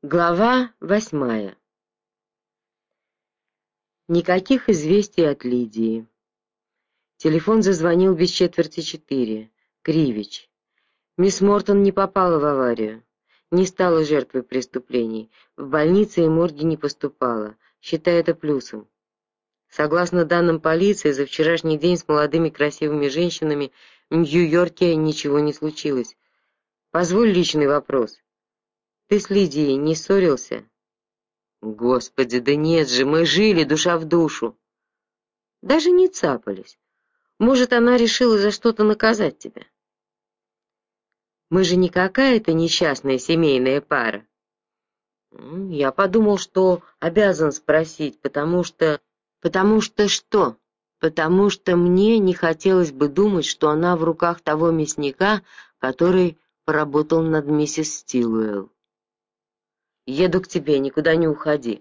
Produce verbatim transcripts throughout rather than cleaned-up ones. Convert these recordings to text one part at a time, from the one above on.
Глава восьмая. Никаких известий от Лидии. Телефон зазвонил без четверти четыре. Кривич. Мисс Мортон не попала в аварию, не стала жертвой преступлений, в больнице и морге не поступала, считай это плюсом. Согласно данным полиции, за вчерашний день с молодыми красивыми женщинами в Нью-Йорке ничего не случилось. Позволь личный вопрос. Ты с Лидией не ссорился? Господи, да нет же, мы жили душа в душу. Даже не цапались. Может, она решила за что-то наказать тебя? Мы же не какая-то несчастная семейная пара. Я подумал, что обязан спросить, потому что... Потому что что? Потому что мне не хотелось бы думать, что она в руках того мясника, который поработал над миссис Стилуэлл. Еду к тебе, никуда не уходи.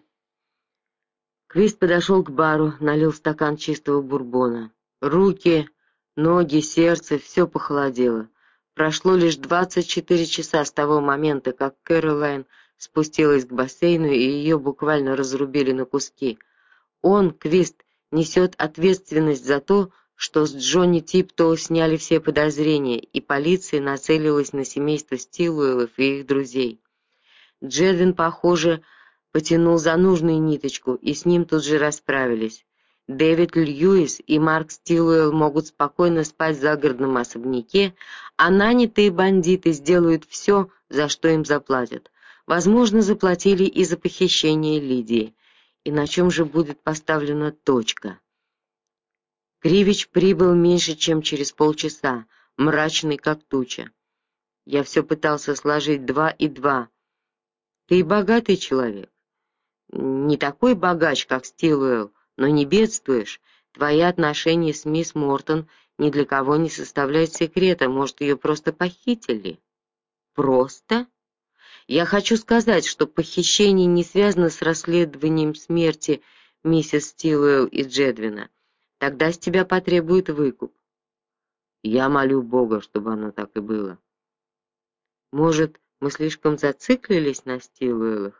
Квист подошел к бару, налил стакан чистого бурбона. Руки, ноги, сердце — все похолодело. Прошло лишь двадцать четыре часа с того момента, как Кэролайн спустилась к бассейну, и ее буквально разрубили на куски. Он, Квист, несет ответственность за то, что с Джонни Типтоу сняли все подозрения, и полиция нацелилась на семейство Стилуэллов и их друзей. Джедвин, похоже, потянул за нужную ниточку, и с ним тут же расправились. Дэвид Льюис и Марк Стилуэлл могут спокойно спать в загородном особняке, а нанятые бандиты сделают все, за что им заплатят. Возможно, заплатили и за похищение Лидии. И на чем же будет поставлена точка? Кривич прибыл меньше, чем через полчаса, мрачный как туча. Я все пытался сложить два и два. Ты богатый человек. Не такой богач, как Стилуэлл, но не бедствуешь. Твои отношения с мисс Мортон ни для кого не составляют секрета, может, ее просто похитили? Просто? Я хочу сказать, что похищение не связано с расследованием смерти миссис Стилуэлл и Джедвина. Тогда с тебя потребуют выкуп. Я молю Бога, чтобы оно так и было. Может, мы слишком зациклились на Стилуэллах?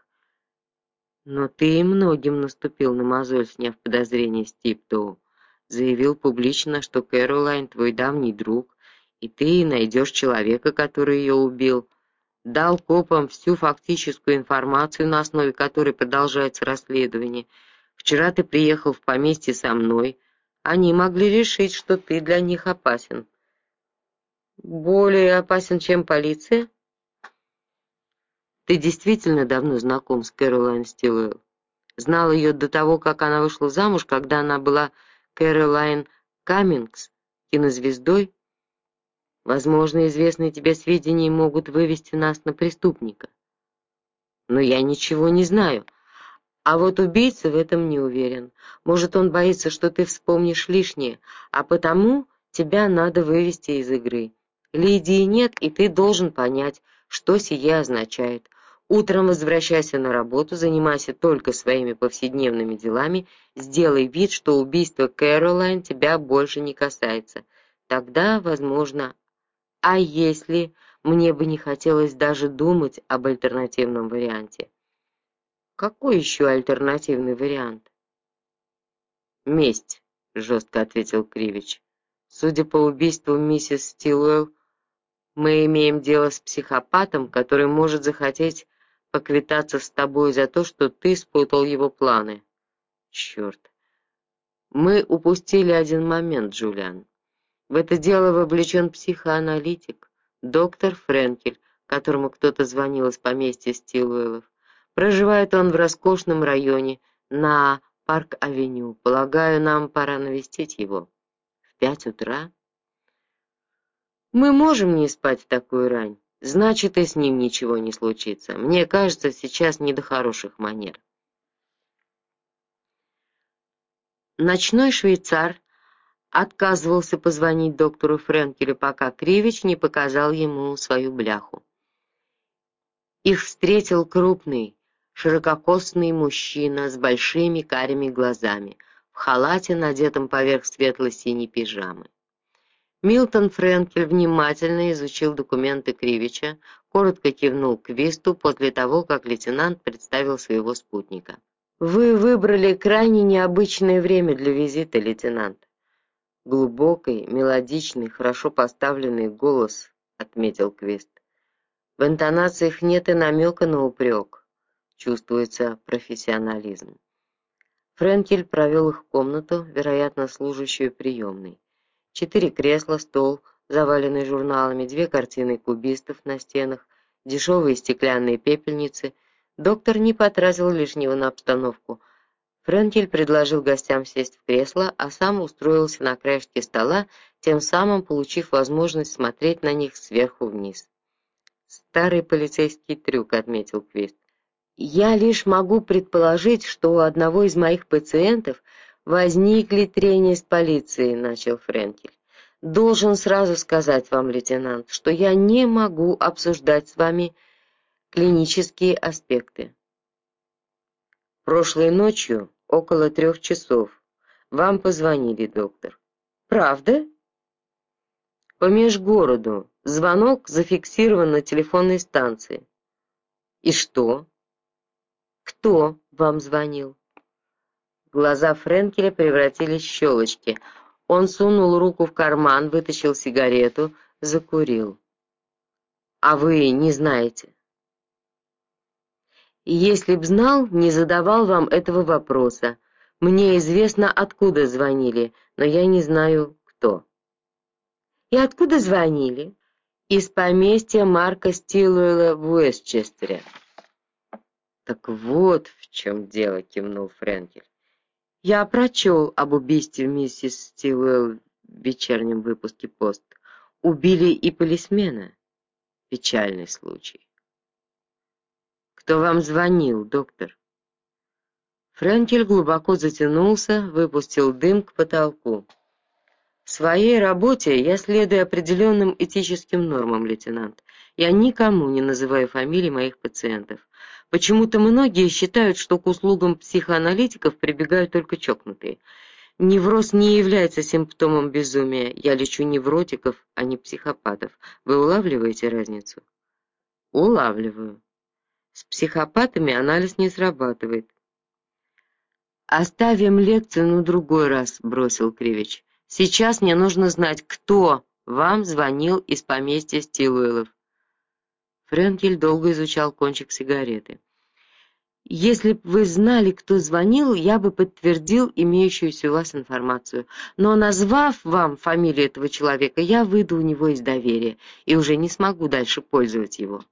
Но ты и многим наступил на мозоль, сняв подозрение с Типтоу. Заявил публично, что Кэролайн твой давний друг, и ты найдешь человека, который ее убил. Дал копам всю фактическую информацию, на основе которой продолжается расследование. Вчера ты приехал в поместье со мной. Они могли решить, что ты для них опасен. Более опасен, чем полиция? Ты действительно давно знаком с Кэролайн Стилуэлл? Знал ее до того, как она вышла замуж, когда она была Кэролайн Каммингс, кинозвездой? Возможно, известные тебе сведения могут вывести нас на преступника. Но я ничего не знаю. А вот убийца в этом не уверен. Может, он боится, что ты вспомнишь лишнее, а потому тебя надо вывести из игры. Лидии нет, и ты должен понять, что сие означает. Утром возвращайся на работу, занимайся только своими повседневными делами, сделай вид, что убийство Кэролайн тебя больше не касается. Тогда, возможно... А если мне бы не хотелось даже думать об альтернативном варианте? Какой еще альтернативный вариант? Месть, жестко ответил Кривич. Судя по убийству миссис Стилуэлл, мы имеем дело с психопатом, который может захотеть поквитаться с тобой за то, что ты спутал его планы. Черт. Мы упустили один момент, Джулиан. В это дело вовлечен психоаналитик, доктор Френкель, которому кто-то звонил из поместья Стилуэллов. Проживает он в роскошном районе на Парк-авеню. Полагаю, нам пора навестить его. В пять утра? Мы можем не спать в такую рань. Значит, и с ним ничего не случится. Мне кажется, сейчас не до хороших манер. Ночной швейцар отказывался позвонить доктору Френкелю, пока Кривич не показал ему свою бляху. Их встретил крупный, ширококосный мужчина с большими карими глазами, в халате, надетом поверх светло-синей пижамы. Милтон Френкель внимательно изучил документы Кривича, коротко кивнул Квисту после того, как лейтенант представил своего спутника. «Вы выбрали крайне необычное время для визита, лейтенант». «Глубокий, мелодичный, хорошо поставленный голос», — отметил Квист. «В интонациях нет и намека на упрек. Чувствуется профессионализм». Френкель провел их в комнату, вероятно, служащую приемной. Четыре кресла, стол, заваленный журналами, две картины кубистов на стенах, дешевые стеклянные пепельницы. Доктор не потратил лишнего на обстановку. Френкель предложил гостям сесть в кресло, а сам устроился на краешке стола, тем самым получив возможность смотреть на них сверху вниз. «Старый полицейский трюк», — отметил Квист. «Я лишь могу предположить, что у одного из моих пациентов возникли трения с полицией», — начал Френкель. «Должен сразу сказать вам, лейтенант, что я не могу обсуждать с вами клинические аспекты. Прошлой ночью, около трех часов, вам позвонили, доктор». «Правда?» «По межгороду. Звонок зафиксирован на телефонной станции». «И что?» «Кто вам звонил?» Глаза Френкеля превратились в щелочки. Он сунул руку в карман, вытащил сигарету, закурил. «А вы не знаете?» «Если б знал, не задавал вам этого вопроса. Мне известно, откуда звонили, но я не знаю, кто». «И откуда звонили?» «Из поместья Марка Стилуэлла в Уэстчестере». «Так вот в чем дело», — кивнул Френкель. «Я прочел об убийстве миссис Стилуэлл в вечернем выпуске «Пост». Убили и полисмена. Печальный случай». «Кто вам звонил, доктор?» Френкель глубоко затянулся, выпустил дым к потолку. «В своей работе я следую определенным этическим нормам, лейтенант. Я никому не называю фамилий моих пациентов. Почему-то многие считают, что к услугам психоаналитиков прибегают только чокнутые. Невроз не является симптомом безумия. Я лечу невротиков, а не психопатов. Вы улавливаете разницу?» «Улавливаю. С психопатами анализ не срабатывает». «Оставим лекцию на другой раз», — бросил Кривич. «Сейчас мне нужно знать, кто вам звонил из поместья Стилуэллов». Френкель долго изучал кончик сигареты. «Если б вы знали, кто звонил, я бы подтвердил имеющуюся у вас информацию. Но, назвав вам фамилию этого человека, я выйду у него из доверия и уже не смогу дальше пользовать его».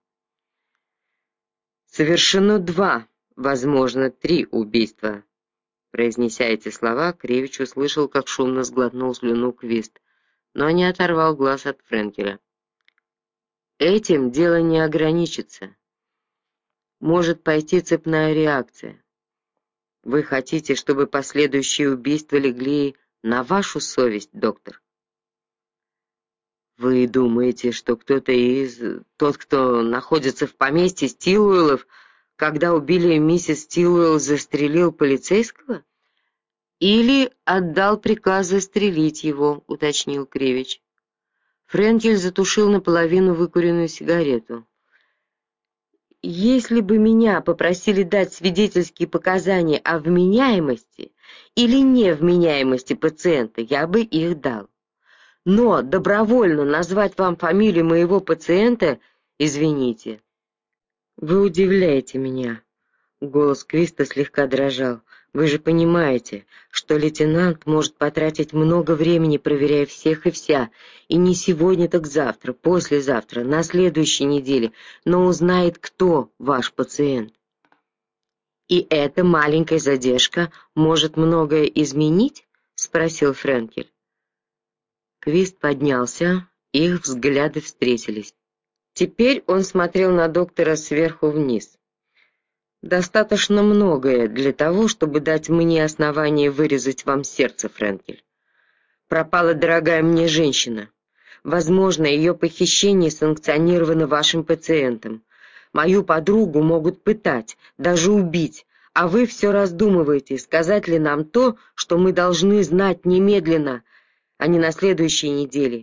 «Совершено два, возможно, три убийства». Произнеся эти слова, Кривич услышал, как шумно сглотнул слюну Квист, но не оторвал глаз от Френкеля. «Этим дело не ограничится. Может пойти цепная реакция. Вы хотите, чтобы последующие убийства легли на вашу совесть, доктор?» «Вы думаете, что кто-то из... тот, кто находится в поместье Стилуэллов, когда убили миссис Стилуэлл, застрелил полицейского?» «Или отдал приказ застрелить его», — уточнил Кривич. Френкель затушил наполовину выкуренную сигарету. «Если бы меня попросили дать свидетельские показания о вменяемости или невменяемости пациента, я бы их дал. Но добровольно назвать вам фамилию моего пациента, извините». «Вы удивляете меня». Голос Квиста слегка дрожал. «Вы же понимаете, что лейтенант может потратить много времени, проверяя всех и вся, и не сегодня, так завтра, послезавтра, на следующей неделе, но узнает, кто ваш пациент. И эта маленькая задержка может многое изменить?» — спросил Френкель. Квист поднялся, их взгляды встретились. Теперь он смотрел на доктора сверху вниз. «Достаточно многое для того, чтобы дать мне основание вырезать вам сердце, Френкель. Пропала дорогая мне женщина. Возможно, ее похищение санкционировано вашим пациентом. Мою подругу могут пытать, даже убить, а вы все раздумываете, сказать ли нам то, что мы должны знать немедленно, а не на следующей неделе.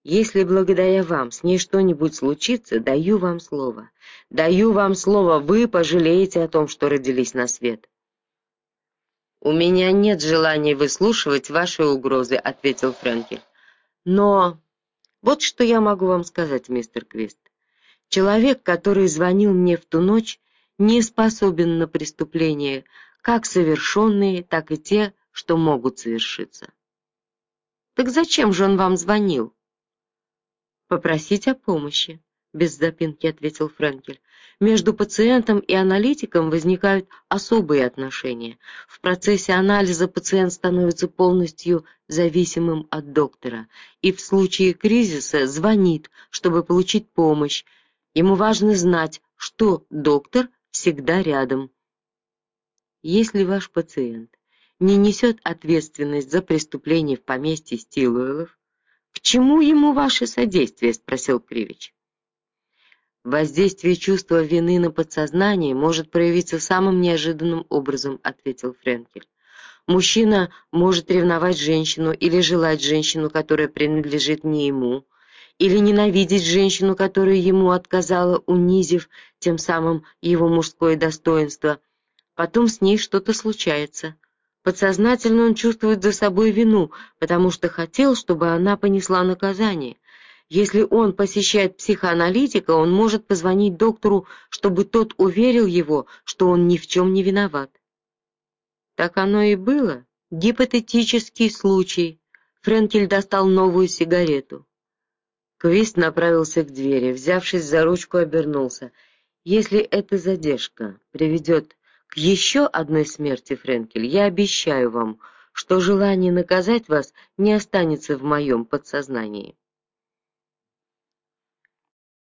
Если благодаря вам с ней что-нибудь случится, даю вам слово. Даю вам слово, вы пожалеете о том, что родились на свет. «У меня нет желания выслушивать ваши угрозы», — ответил Фрэнкель. «Но вот что я могу вам сказать, мистер Квист. Человек, который звонил мне в ту ночь, не способен на преступления, как совершенные, так и те, что могут совершиться». «Так зачем же он вам звонил?» «Попросить о помощи», — без запинки ответил Фрэнкель. «Между пациентом и аналитиком возникают особые отношения. В процессе анализа пациент становится полностью зависимым от доктора и в случае кризиса звонит, чтобы получить помощь. Ему важно знать, что доктор всегда рядом. Если ваш пациент не несет ответственность за преступление в поместье Стилуэллов, к чему ему ваше содействие?» — спросил Кривич. «Воздействие чувства вины на подсознание может проявиться самым неожиданным образом», — ответил Фрэнкель. «Мужчина может ревновать женщину или желать женщину, которая принадлежит не ему, или ненавидеть женщину, которая ему отказала, унизив тем самым его мужское достоинство. Потом с ней что-то случается. Подсознательно он чувствует за собой вину, потому что хотел, чтобы она понесла наказание. Если он посещает психоаналитика, он может позвонить доктору, чтобы тот уверил его, что он ни в чем не виноват». Так оно и было. Гипотетический случай. Фрэнкель достал новую сигарету. Квист направился к двери, взявшись за ручку, обернулся. «Если эта задержка приведет к еще одной смерти, Фрэнкель, я обещаю вам, что желание наказать вас не останется в моем подсознании».